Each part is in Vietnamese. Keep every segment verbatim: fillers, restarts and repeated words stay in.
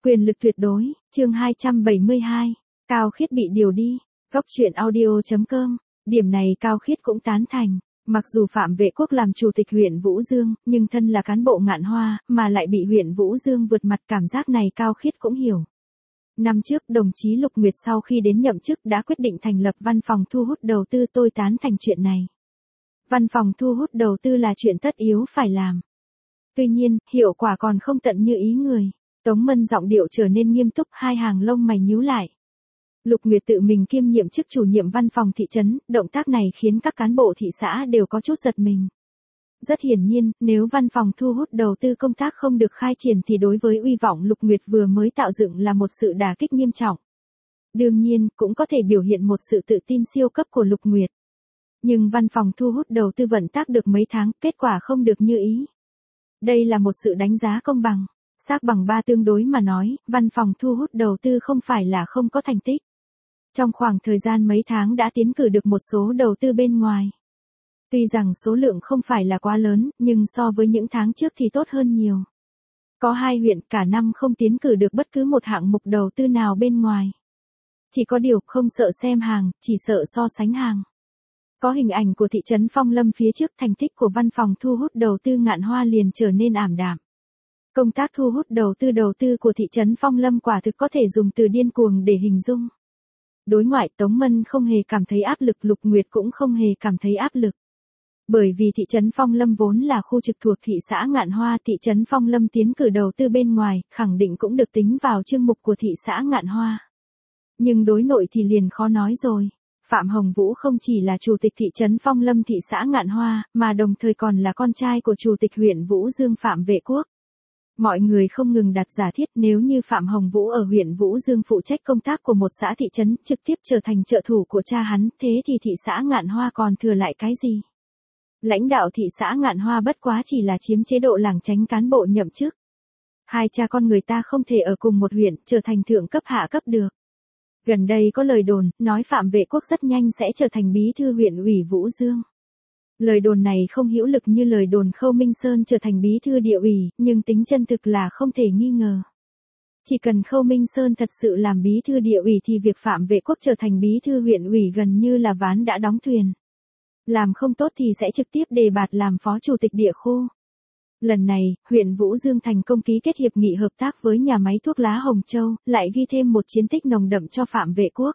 Quyền lực tuyệt đối, chương hai trăm bảy mươi hai, Cao Khiết bị điều đi, góc truyện audio.com, điểm này Cao Khiết cũng tán thành. Mặc dù Phạm Vệ Quốc làm chủ tịch huyện Vũ Dương, nhưng thân là cán bộ Ngạn Hoa, mà lại bị huyện Vũ Dương vượt mặt, cảm giác này Cao Khiết cũng hiểu. Năm trước, đồng chí Lục Nguyệt sau khi đến nhậm chức đã quyết định thành lập văn phòng thu hút đầu tư, tôi tán thành chuyện này. Văn phòng thu hút đầu tư là chuyện tất yếu phải làm. Tuy nhiên, hiệu quả còn không tận như ý người. Tống Mân giọng điệu trở nên nghiêm túc, hai hàng lông mày nhíu lại. Lục Nguyệt tự mình kiêm nhiệm chức chủ nhiệm văn phòng thị trấn, động tác này khiến các cán bộ thị xã đều có chút giật mình. Rất hiển nhiên, nếu văn phòng thu hút đầu tư công tác không được khai triển thì đối với uy vọng Lục Nguyệt vừa mới tạo dựng là một sự đả kích nghiêm trọng. Đương nhiên, cũng có thể biểu hiện một sự tự tin siêu cấp của Lục Nguyệt. Nhưng văn phòng thu hút đầu tư vận tác được mấy tháng, kết quả không được như ý. Đây là một sự đánh giá công bằng. Xác bằng ba tương đối mà nói, văn phòng thu hút đầu tư không phải là không có thành tích. Trong khoảng thời gian mấy tháng đã tiến cử được một số đầu tư bên ngoài. Tuy rằng số lượng không phải là quá lớn, nhưng so với những tháng trước thì tốt hơn nhiều. Có hai huyện cả năm không tiến cử được bất cứ một hạng mục đầu tư nào bên ngoài. Chỉ có điều không sợ xem hàng, chỉ sợ so sánh hàng. Có hình ảnh của thị trấn Phong Lâm phía trước, thành tích của văn phòng thu hút đầu tư Ngạn Hoa liền trở nên ảm đạm. Công tác thu hút đầu tư đầu tư của thị trấn Phong Lâm quả thực có thể dùng từ điên cuồng để hình dung. Đối ngoại, Tống Mân không hề cảm thấy áp lực, Lục Nguyệt cũng không hề cảm thấy áp lực. Bởi vì thị trấn Phong Lâm vốn là khu trực thuộc thị xã Ngạn Hoa, thị trấn Phong Lâm tiến cử đầu tư bên ngoài, khẳng định cũng được tính vào chương mục của thị xã Ngạn Hoa. Nhưng đối nội thì liền khó nói rồi. Phạm Hồng Vũ không chỉ là chủ tịch thị trấn Phong Lâm thị xã Ngạn Hoa, mà đồng thời còn là con trai của chủ tịch huyện Vũ Dương Phạm Vệ Quốc. Mọi người không ngừng đặt giả thiết nếu như Phạm Hồng Vũ ở huyện Vũ Dương phụ trách công tác của một xã thị trấn, trực tiếp trở thành trợ thủ của cha hắn, thế thì thị xã Ngạn Hoa còn thừa lại cái gì? Lãnh đạo thị xã Ngạn Hoa bất quá chỉ là chiếm chế độ lảng tránh cán bộ nhậm chức. Hai cha con người ta không thể ở cùng một huyện, trở thành thượng cấp hạ cấp được. Gần đây có lời đồn, nói Phạm Vệ Quốc rất nhanh sẽ trở thành bí thư huyện ủy Vũ Dương. Lời đồn này không hữu lực như lời đồn Khâu Minh Sơn trở thành bí thư địa ủy, nhưng tính chân thực là không thể nghi ngờ. Chỉ cần Khâu Minh Sơn thật sự làm bí thư địa ủy thì việc Phạm Vệ Quốc trở thành bí thư huyện ủy gần như là ván đã đóng thuyền. Làm không tốt thì sẽ trực tiếp đề bạt làm phó chủ tịch địa khu. Lần này, huyện Vũ Dương thành công ký kết hiệp nghị hợp tác với nhà máy thuốc lá Hồng Châu, lại ghi thêm một chiến tích nồng đậm cho Phạm Vệ Quốc.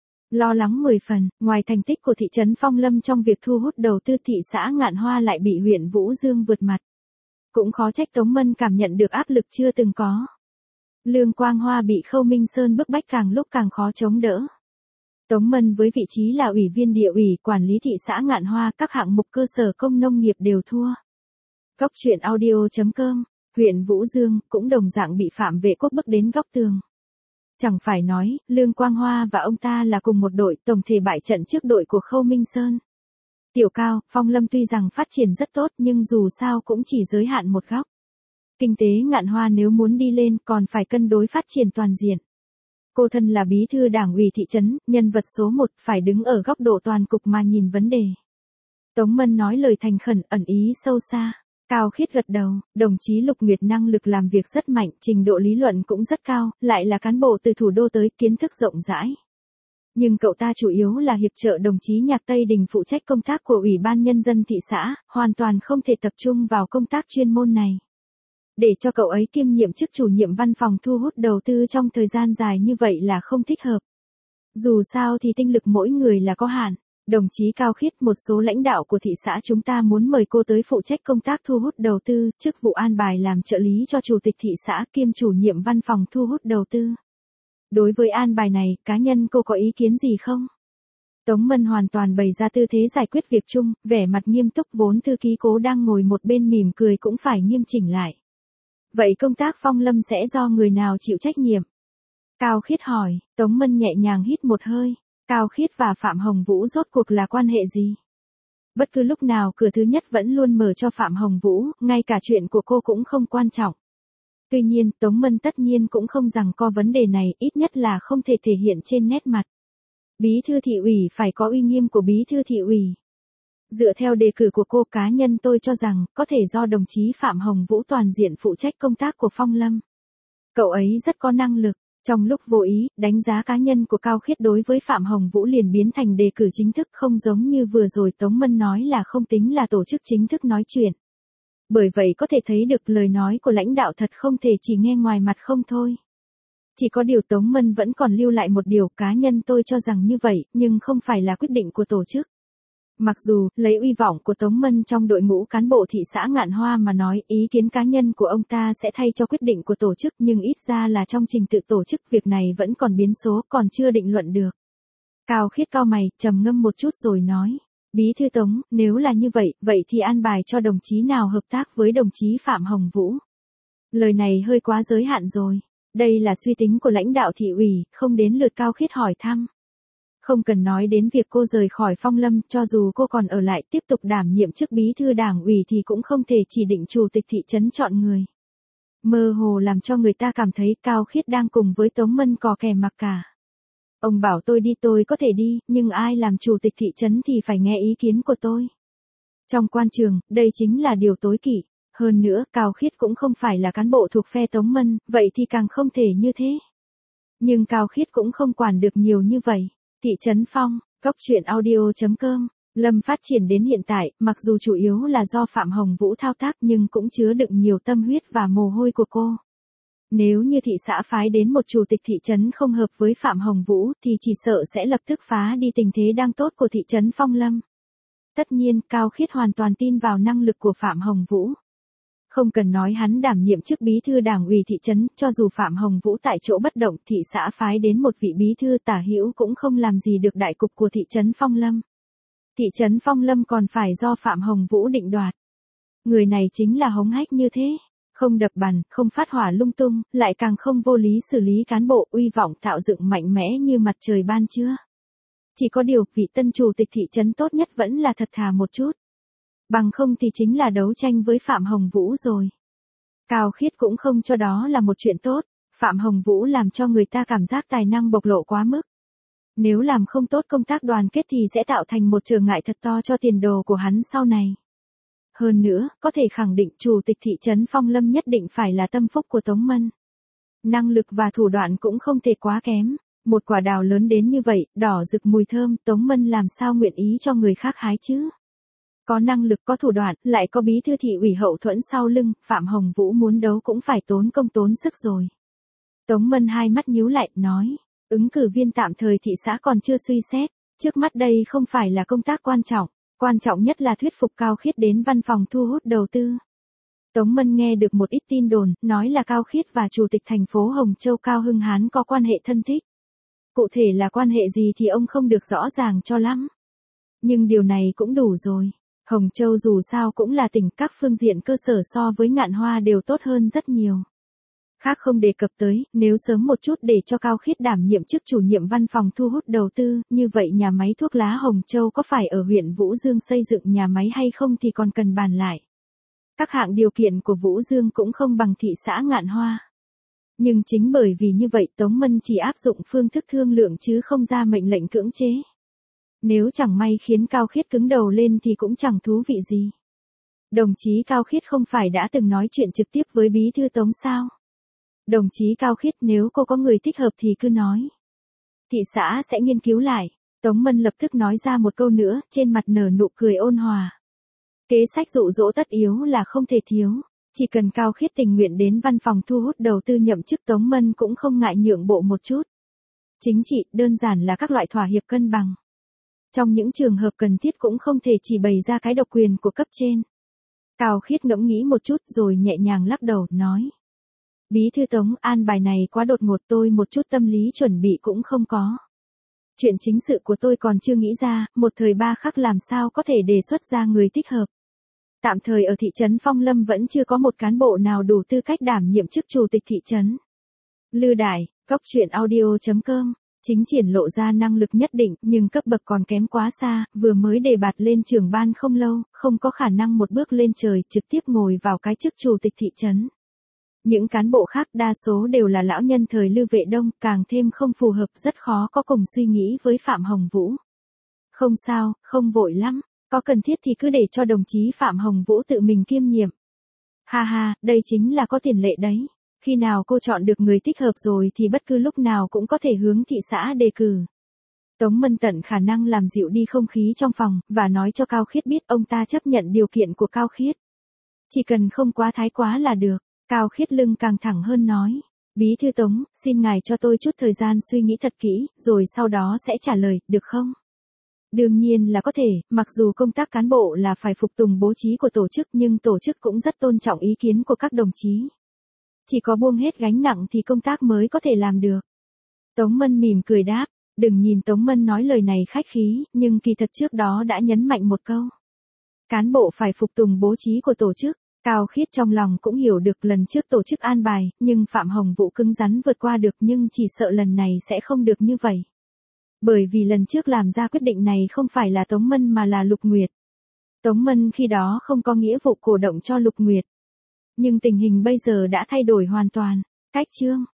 Lo lắng mười phần, ngoài thành tích của thị trấn Phong Lâm trong việc thu hút đầu tư, thị xã Ngạn Hoa lại bị huyện Vũ Dương vượt mặt. Cũng khó trách Tống Mân cảm nhận được áp lực chưa từng có. Lương Quang Hoa bị Khâu Minh Sơn bức bách càng lúc càng khó chống đỡ. Tống Mân với vị trí là ủy viên địa ủy, quản lý thị xã Ngạn Hoa, các hạng mục cơ sở công nông nghiệp đều thua. Góc truyện audio.com, huyện Vũ Dương cũng đồng dạng bị Phạm Vệ Quốc bức đến góc tường. Chẳng phải nói, Lương Quang Hoa và ông ta là cùng một đội, tổng thể bại trận trước đội của Khâu Minh Sơn. Tiểu Cao, Phong Lâm tuy rằng phát triển rất tốt nhưng dù sao cũng chỉ giới hạn một góc. Kinh tế Ngạn Hoa nếu muốn đi lên còn phải cân đối phát triển toàn diện. Cô thân là bí thư đảng ủy thị trấn, nhân vật số một, phải đứng ở góc độ toàn cục mà nhìn vấn đề. Tống Mân nói lời thành khẩn, ẩn ý sâu xa. Cao Khiết gật đầu, đồng chí Lục Nguyệt năng lực làm việc rất mạnh, trình độ lý luận cũng rất cao, lại là cán bộ từ thủ đô tới, kiến thức rộng rãi. Nhưng cậu ta chủ yếu là hiệp trợ đồng chí Nhạc Tây Đình phụ trách công tác của Ủy ban Nhân dân thị xã, hoàn toàn không thể tập trung vào công tác chuyên môn này. Để cho cậu ấy kiêm nhiệm chức chủ nhiệm văn phòng thu hút đầu tư trong thời gian dài như vậy là không thích hợp. Dù sao thì tinh lực mỗi người là có hạn. Đồng chí Cao Khiết, một số lãnh đạo của thị xã chúng ta muốn mời cô tới phụ trách công tác thu hút đầu tư, chức vụ an bài làm trợ lý cho chủ tịch thị xã kiêm chủ nhiệm văn phòng thu hút đầu tư. Đối với an bài này, cá nhân cô có ý kiến gì không? Tống Mân hoàn toàn bày ra tư thế giải quyết việc chung, vẻ mặt nghiêm túc, vốn thư ký Cố đang ngồi một bên mỉm cười cũng phải nghiêm chỉnh lại. Vậy công tác Phong Lâm sẽ do người nào chịu trách nhiệm? Cao Khiết hỏi, Tống Mân nhẹ nhàng hít một hơi. Cao Khiết và Phạm Hồng Vũ rốt cuộc là quan hệ gì? Bất cứ lúc nào cửa thứ nhất vẫn luôn mở cho Phạm Hồng Vũ, ngay cả chuyện của cô cũng không quan trọng. Tuy nhiên, Tống Mân tất nhiên cũng không rằng co vấn đề này, ít nhất là không thể thể hiện trên nét mặt. Bí thư thị ủy phải có uy nghiêm của bí thư thị ủy. Dựa theo đề cử của cô, cá nhân tôi cho rằng, có thể do đồng chí Phạm Hồng Vũ toàn diện phụ trách công tác của Phong Lâm. Cậu ấy rất có năng lực. Trong lúc vô ý, đánh giá cá nhân của Cao Khiết đối với Phạm Hồng Vũ liền biến thành đề cử chính thức, không giống như vừa rồi Tống Mân nói là không tính là tổ chức chính thức nói chuyện. Bởi vậy có thể thấy được lời nói của lãnh đạo thật không thể chỉ nghe ngoài mặt không thôi. Chỉ có điều Tống Mân vẫn còn lưu lại một điều, cá nhân tôi cho rằng như vậy, nhưng không phải là quyết định của tổ chức. Mặc dù, lấy uy vọng của Tống Mân trong đội ngũ cán bộ thị xã Ngạn Hoa mà nói, ý kiến cá nhân của ông ta sẽ thay cho quyết định của tổ chức, nhưng ít ra là trong trình tự tổ chức việc này vẫn còn biến số, còn chưa định luận được. Cao Khiết cau mày, trầm ngâm một chút rồi nói. Bí thư Tống, nếu là như vậy, vậy thì an bài cho đồng chí nào hợp tác với đồng chí Phạm Hồng Vũ. Lời này hơi quá giới hạn rồi. Đây là suy tính của lãnh đạo thị ủy, không đến lượt Cao Khiết hỏi thăm. Không cần nói đến việc cô rời khỏi Phong Lâm, cho dù cô còn ở lại tiếp tục đảm nhiệm chức bí thư đảng ủy thì cũng không thể chỉ định chủ tịch thị trấn chọn người. Mơ hồ làm cho người ta cảm thấy Cao Khiết đang cùng với Tống Mân cò kè mặc cả. Ông bảo tôi đi tôi có thể đi, nhưng ai làm chủ tịch thị trấn thì phải nghe ý kiến của tôi. Trong quan trường, đây chính là điều tối kỵ. Hơn nữa, Cao Khiết cũng không phải là cán bộ thuộc phe Tống Mân, vậy thì càng không thể như thế. Nhưng Cao Khiết cũng không quản được nhiều như vậy. Thị trấn Phong, Cốc Truyện Audio chấm com, Lâm phát triển đến hiện tại, mặc dù chủ yếu là do Phạm Hồng Vũ thao tác nhưng cũng chứa đựng nhiều tâm huyết và mồ hôi của cô. Nếu như thị xã phái đến một chủ tịch thị trấn không hợp với Phạm Hồng Vũ thì chỉ sợ sẽ lập tức phá đi tình thế đang tốt của thị trấn Phong Lâm. Tất nhiên, Cao Khiết hoàn toàn tin vào năng lực của Phạm Hồng Vũ. Không cần nói hắn đảm nhiệm chức bí thư đảng ủy thị trấn, cho dù Phạm Hồng Vũ tại chỗ bất động, thị xã phái đến một vị bí thư tả hữu cũng không làm gì được đại cục của thị trấn Phong Lâm. Thị trấn Phong Lâm còn phải do Phạm Hồng Vũ định đoạt. Người này chính là hống hách như thế, không đập bàn, không phát hỏa lung tung, lại càng không vô lý xử lý cán bộ, uy vọng tạo dựng mạnh mẽ như mặt trời ban trưa. Chỉ có điều, vị tân chủ tịch thị trấn tốt nhất vẫn là thật thà một chút. Bằng không thì chính là đấu tranh với Phạm Hồng Vũ rồi. Cao Khiết cũng không cho đó là một chuyện tốt, Phạm Hồng Vũ làm cho người ta cảm giác tài năng bộc lộ quá mức. Nếu làm không tốt công tác đoàn kết thì sẽ tạo thành một trở ngại thật to cho tiền đồ của hắn sau này. Hơn nữa, có thể khẳng định chủ tịch thị trấn Phong Lâm nhất định phải là tâm phúc của Tống Mân. Năng lực và thủ đoạn cũng không thể quá kém. Một quả đào lớn đến như vậy, đỏ rực mùi thơm, Tống Mân làm sao nguyện ý cho người khác hái chứ? Có năng lực có thủ đoạn, lại có bí thư thị ủy hậu thuẫn sau lưng, Phạm Hồng Vũ muốn đấu cũng phải tốn công tốn sức rồi. Tống Mân hai mắt nhíu lại, nói, ứng cử viên tạm thời thị xã còn chưa suy xét, trước mắt đây không phải là công tác quan trọng, quan trọng nhất là thuyết phục Cao Khiết đến văn phòng thu hút đầu tư. Tống Mân nghe được một ít tin đồn, nói là Cao Khiết và chủ tịch thành phố Hồng Châu Cao Hưng Hán có quan hệ thân thích. Cụ thể là quan hệ gì thì ông không được rõ ràng cho lắm. Nhưng điều này cũng đủ rồi. Hồng Châu dù sao cũng là tỉnh, các phương diện cơ sở so với Ngạn Hoa đều tốt hơn rất nhiều. Khác không đề cập tới, nếu sớm một chút để cho Cao Khiết đảm nhiệm chức chủ nhiệm văn phòng thu hút đầu tư, như vậy nhà máy thuốc lá Hồng Châu có phải ở huyện Vũ Dương xây dựng nhà máy hay không thì còn cần bàn lại. Các hạng điều kiện của Vũ Dương cũng không bằng thị xã Ngạn Hoa. Nhưng chính bởi vì như vậy Tống Mân chỉ áp dụng phương thức thương lượng chứ không ra mệnh lệnh cưỡng chế. Nếu chẳng may khiến Cao Khiết cứng đầu lên thì cũng chẳng thú vị gì. Đồng chí Cao Khiết không phải đã từng nói chuyện trực tiếp với bí thư Tống sao? Đồng chí Cao Khiết, nếu cô có người thích hợp thì cứ nói. Thị xã sẽ nghiên cứu lại. Tống Mân lập tức nói ra một câu nữa, trên mặt nở nụ cười ôn hòa. Kế sách dụ dỗ tất yếu là không thể thiếu. Chỉ cần Cao Khiết tình nguyện đến văn phòng thu hút đầu tư nhậm chức, Tống Mân cũng không ngại nhượng bộ một chút. Chính trị, đơn giản là các loại thỏa hiệp cân bằng. Trong những trường hợp cần thiết cũng không thể chỉ bày ra cái độc quyền của cấp trên. Cao Khiết ngẫm nghĩ một chút rồi nhẹ nhàng lắc đầu, nói. Bí thư Tống, an bài này quá đột ngột, tôi một chút tâm lý chuẩn bị cũng không có. Chuyện chính sự của tôi còn chưa nghĩ ra, một thời ba khắc làm sao có thể đề xuất ra người thích hợp. Tạm thời ở thị trấn Phong Lâm vẫn chưa có một cán bộ nào đủ tư cách đảm nhiệm chức chủ tịch thị trấn. Lư Đại, Cốc Truyện Audio chấm com, chính triển lộ ra năng lực nhất định nhưng cấp bậc còn kém quá xa, vừa mới đề bạt lên trưởng ban không lâu, không có khả năng một bước lên trời trực tiếp ngồi vào cái chức chủ tịch thị trấn. Những cán bộ khác đa số đều là lão nhân thời Lưu Vệ Đông, càng thêm không phù hợp, rất khó có cùng suy nghĩ với Phạm Hồng Vũ. Không sao, không vội lắm, có cần thiết thì cứ để cho đồng chí Phạm Hồng Vũ tự mình kiêm nhiệm. Ha ha, đây chính là có tiền lệ đấy. Khi nào cô chọn được người thích hợp rồi thì bất cứ lúc nào cũng có thể hướng thị xã đề cử. Tống Mân tận khả năng làm dịu đi không khí trong phòng, và nói cho Cao Khiết biết ông ta chấp nhận điều kiện của Cao Khiết. Chỉ cần không quá thái quá là được. Cao Khiết lưng càng thẳng hơn nói. Bí thư Tống, xin ngài cho tôi chút thời gian suy nghĩ thật kỹ, rồi sau đó sẽ trả lời, được không? Đương nhiên là có thể, mặc dù công tác cán bộ là phải phục tùng bố trí của tổ chức nhưng tổ chức cũng rất tôn trọng ý kiến của các đồng chí. Chỉ có buông hết gánh nặng thì công tác mới có thể làm được. Tống Mân mỉm cười đáp, đừng nhìn Tống Mân nói lời này khách khí, nhưng kỳ thật trước đó đã nhấn mạnh một câu. Cán bộ phải phục tùng bố trí của tổ chức. Cao Khiết trong lòng cũng hiểu được lần trước tổ chức an bài, nhưng Phạm Hồng Vũ cứng rắn vượt qua được nhưng chỉ sợ lần này sẽ không được như vậy. Bởi vì lần trước làm ra quyết định này không phải là Tống Mân mà là Lục Nguyệt. Tống Mân khi đó không có nghĩa vụ cổ động cho Lục Nguyệt. Nhưng tình hình bây giờ đã thay đổi hoàn toàn. Cách chương